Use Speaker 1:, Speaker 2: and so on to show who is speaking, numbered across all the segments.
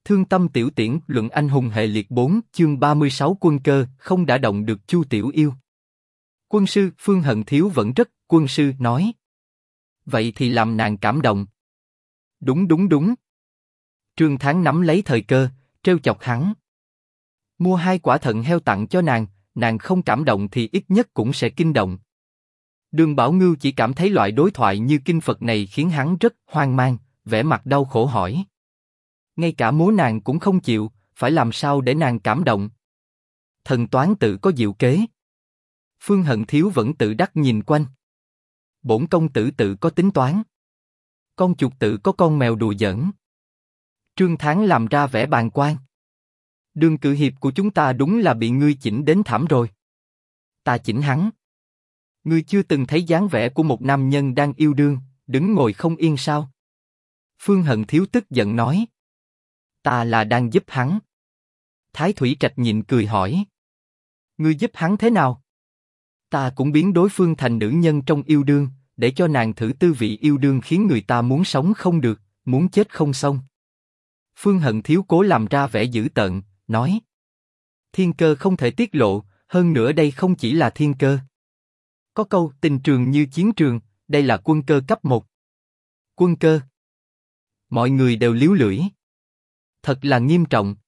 Speaker 1: Thương tâm tiểu tiễn luận anh hùng hệ liệt 4 chương 36 quân cơ không đả động được Chu Tiểu Yêu. Quân sư Phương Hận Thiếu vẫn rất, quân sư nói. Vậy thì làm nàng cảm động. Đúng. Trương Thắng nắm lấy thời cơ, trêu chọc hắn. Mua 2 quả thận heo tặng cho nàng không cảm động thì ít nhất cũng sẽ kinh động. Đường Bảo Ngưu chỉ cảm thấy loại đối thoại như kinh Phật này khiến hắn rất hoang mang, vẻ mặt đau khổ hỏi. Ngay cả múa nàng cũng không chịu, phải làm sao để nàng cảm động? Thần toán tự có diệu kế. Phương Hận Thiếu vẫn tự đắc nhìn quanh. Bổn công tử tự có tính toán. Con chuột tự có con mèo đùa giỡn. Trương Thắng làm ra vẻ bàng quan. Đường cự hiệp của chúng ta đúng là bị ngươi chỉnh đến thảm rồi. Ta chỉnh hắn. Ngươi chưa từng thấy dáng vẻ của một nam nhân đang yêu đương, đứng ngồi không yên sao? Phương Hận Thiếu tức giận nói. Ta là đang giúp hắn. Thái Thủy Trạch nhịn cười hỏi. Ngươi giúp hắn thế nào? Ta cũng biến đối phương thành nữ nhân trong yêu đương, để cho nàng thử tư vị yêu đương khiến người ta muốn sống không được, muốn chết không xong. Phương Hận Thiếu cố làm ra vẻ dữ tợn, nói. Thiên cơ không thể tiết lộ, hơn nữa đây không chỉ là thiên cơ. Có câu tình trường như chiến trường, đây là quân cơ cấp 1. Quân cơ. Mọi người đều líu lưỡi. Thật là nghiêm trọng.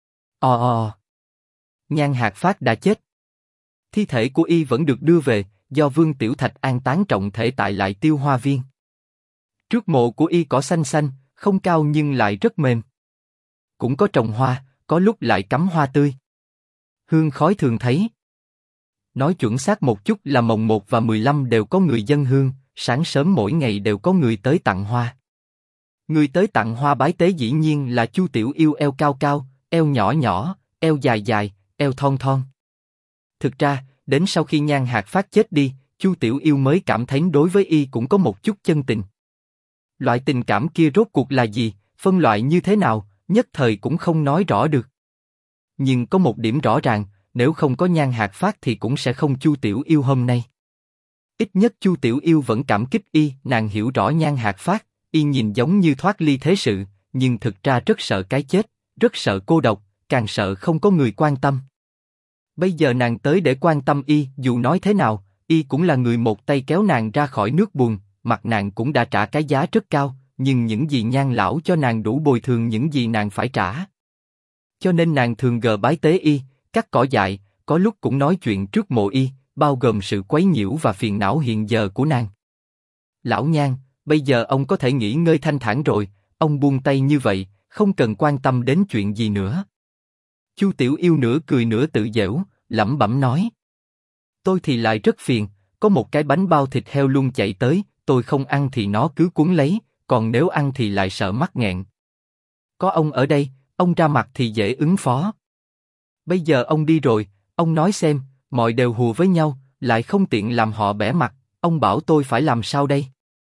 Speaker 1: Nhan Hạc Phát đã chết. Thi thể của y vẫn được đưa về, do Vương Tiểu Thạch an táng trọng thể tại lại Tiêu Hoa Viên. Trước mộ của y cỏ xanh xanh, không cao nhưng lại rất mềm. Cũng có trồng hoa, có lúc lại cắm hoa tươi. Hương khói thường thấy. Nói chuẩn xác một chút là mồng 1 và 15 đều có người dâng hương, sáng sớm mỗi ngày đều có người tới tặng hoa. Người tới tặng hoa bái tế dĩ nhiên là Chu Tiểu Yêu, eo cao cao, eo nhỏ nhỏ, eo dài dài, eo thon thon. Thực ra, đến sau khi Nhan Hạc Phát chết đi, Chu Tiểu Yêu mới cảm thấy đối với y cũng có một chút chân tình. Loại tình cảm kia rốt cuộc là gì, phân loại như thế nào, nhất thời cũng không nói rõ được. Nhưng có một điểm rõ ràng, nếu không có Nhan Hạc Phát thì cũng sẽ không Chu Tiểu Yêu hôm nay. Ít nhất Chu Tiểu Yêu vẫn cảm kích y, nàng hiểu rõ Nhan Hạc Phát, y nhìn giống như thoát ly thế sự, nhưng thực ra rất sợ cái chết, rất sợ cô độc, càng sợ không có người quan tâm. Bây giờ nàng tới để quan tâm y, dù nói thế nào, y cũng là người một tay kéo nàng ra khỏi nước bùn, mặt nàng cũng đã trả cái giá rất cao, nhưng những gì Nhan lão cho nàng đủ bồi thường những gì nàng phải trả. Cho nên nàng thường gờ bái tế y, cắt cỏ dại, có lúc cũng nói chuyện trước mộ y, bao gồm sự quấy nhiễu và phiền não hiện giờ của nàng. Lão Nhan, bây giờ ông có thể nghỉ ngơi thanh thản rồi, ông buông tay như vậy, không cần quan tâm đến chuyện gì nữa. Chu Tiểu Yêu nửa cười nửa tự giễu, lẩm bẩm nói. Tôi thì lại rất phiền, có một cái bánh bao thịt heo luôn chạy tới, tôi không ăn thì nó cứ cuốn lấy, còn nếu ăn thì lại sợ mắc nghẹn. Có ông ở đây, ông ra mặt thì dễ ứng phó. Bây giờ ông đi rồi, ông nói xem, mọi đều hùa với nhau, lại không tiện làm họ bẽ mặt, ông bảo tôi phải làm sao đây?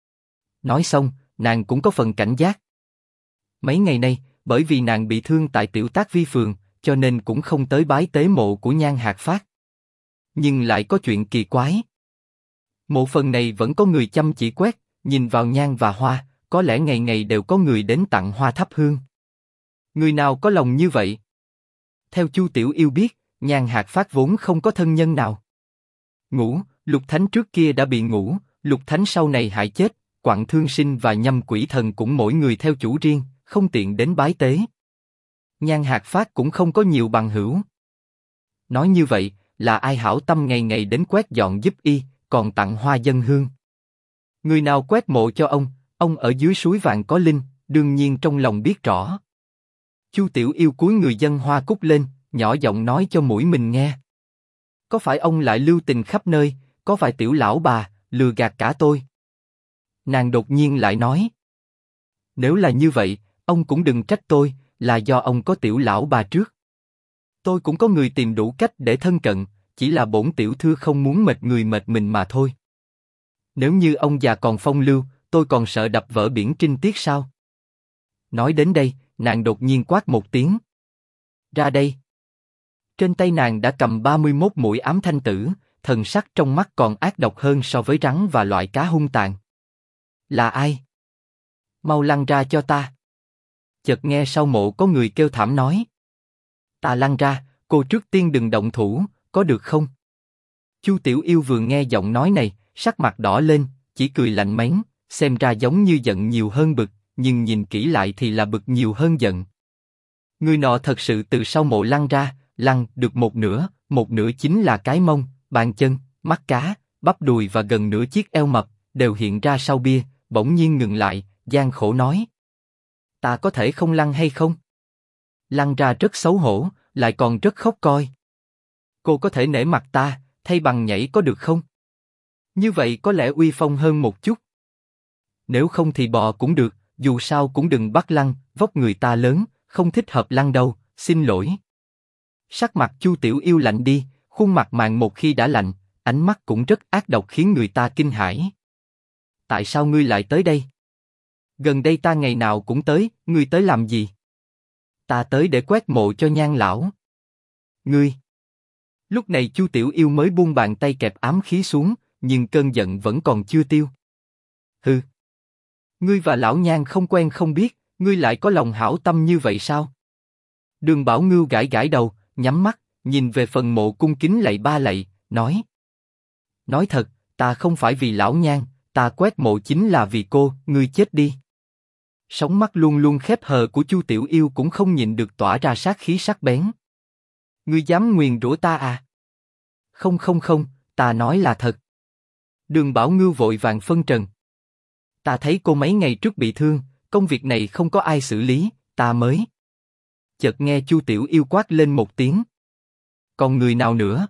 Speaker 1: Nói xong, nàng cũng có phần cảnh giác. Mấy ngày nay, bởi vì nàng bị thương tại Tiểu Tác Vi phường, cho nên cũng không tới bái tế mộ của Nhan Hạc Phát. Nhưng lại có chuyện kỳ quái. Mộ phần này vẫn có người chăm chỉ quét, nhìn vào nhang và hoa, có lẽ ngày ngày đều có người đến tặng hoa thắp hương. Người nào có lòng như vậy? Theo Chu Tiểu Yêu biết, Nhan Hạc Phát vốn không có thân nhân nào. Ngũ, Lục Thánh trước kia đã bị ngũ, Lục Thánh sau này hại chết, Quặng Thương Sinh và Nhâm Quỷ Thần cũng mỗi người theo chủ riêng, không tiện đến bái tế. Nhan Hạc Phát cũng không có nhiều bằng hữu. Nói như vậy, là ai hảo tâm ngày ngày đến quét dọn giúp y, còn tặng hoa dân hương. Người nào quét mộ cho ông ở dưới suối vàng có linh, đương nhiên trong lòng biết rõ. Chu Tiểu Yêu cúi người dâng hoa cúc lên, nhỏ giọng nói cho mũi mình nghe. Có phải ông lại lưu tình khắp nơi, có vài tiểu lão bà, lừa gạt cả tôi? Nàng đột nhiên lại nói. Nếu là như vậy, ông cũng đừng trách tôi, là do ông có tiểu lão bà trước. Tôi cũng có người tìm đủ cách để thân cận, chỉ là bổn tiểu thư không muốn mệt người mệt mình mà thôi. Nếu như ông già còn phong lưu, tôi còn sợ đập vỡ biển trinh tiết sao? Nói đến đây, nàng đột nhiên quát một tiếng. Ra đây. Trên tay nàng đã cầm 31 mũi ám thanh tử, thần sắc trong mắt còn ác độc hơn so với rắn và loại cá hung tàn. Là ai? Mau lăn ra cho ta. Chợt nghe sau mộ có người kêu thảm nói. Ta lăn ra, cô trước tiên đừng động thủ, có được không? Chu Tiểu Yêu vừa nghe giọng nói này, sắc mặt đỏ lên, chỉ cười lạnh méng, xem ra giống như giận nhiều hơn bực, nhưng nhìn kỹ lại thì là bực nhiều hơn giận. Người nọ thật sự từ sau mộ lăn ra, lăn được một nửa chính là cái mông, bàn chân, mắt cá, bắp đùi và gần nửa chiếc eo mập, đều hiện ra sau bia, bỗng nhiên ngừng lại, gian khổ nói. Ta có thể không lăn hay không? Lăn ra rất xấu hổ, lại còn rất khóc coi. Cô có thể nể mặt ta, thay bằng nhảy có được không? Như vậy có lẽ uy phong hơn một chút. Nếu không thì bò cũng được, dù sao cũng đừng bắt lăn, vóc người ta lớn, không thích hợp lăn đâu, xin lỗi. Sắc mặt Chu Tiểu Yêu lạnh đi, khuôn mặt màng một khi đã lạnh, ánh mắt cũng rất ác độc khiến người ta kinh hãi. Tại sao ngươi lại tới đây? Gần đây ta ngày nào cũng tới, ngươi tới làm gì? Ta tới để quét mộ cho Nhan lão. Ngươi. Lúc này Chu Tiểu Yêu mới buông bàn tay kẹp ám khí xuống, nhưng cơn giận vẫn còn chưa tiêu. Hừ. Ngươi và lão Nhan không quen không biết, ngươi lại có lòng hảo tâm như vậy sao? Đường Bảo Ngưu gãi gãi đầu, nhắm mắt, nhìn về phần mộ cung kính lạy ba lạy, nói. Nói thật, ta không phải vì lão Nhan, ta quét mộ chính là vì cô, ngươi chết đi. Sóng mắt luôn luôn khép hờ của Chu Tiểu Yêu cũng không nhịn được tỏa ra sát khí sắc bén. Ngươi dám nguyền rủa ta à? Không không không, ta nói là thật. Đường Bảo Ngưu vội vàng phân trần. Ta thấy cô mấy ngày trước bị thương, công việc này không có ai xử lý, ta mới. Chợt nghe Chu Tiểu Yêu quát lên một tiếng. Còn người nào nữa?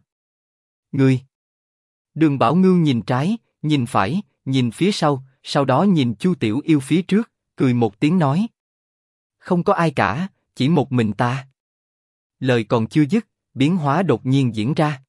Speaker 1: Ngươi. Đường Bảo Ngưu nhìn trái, nhìn phải, nhìn phía sau đó nhìn Chu Tiểu Yêu phía trước, cười một tiếng nói. Không có ai cả, chỉ một mình ta. Lời còn chưa dứt, biến hóa đột nhiên diễn ra.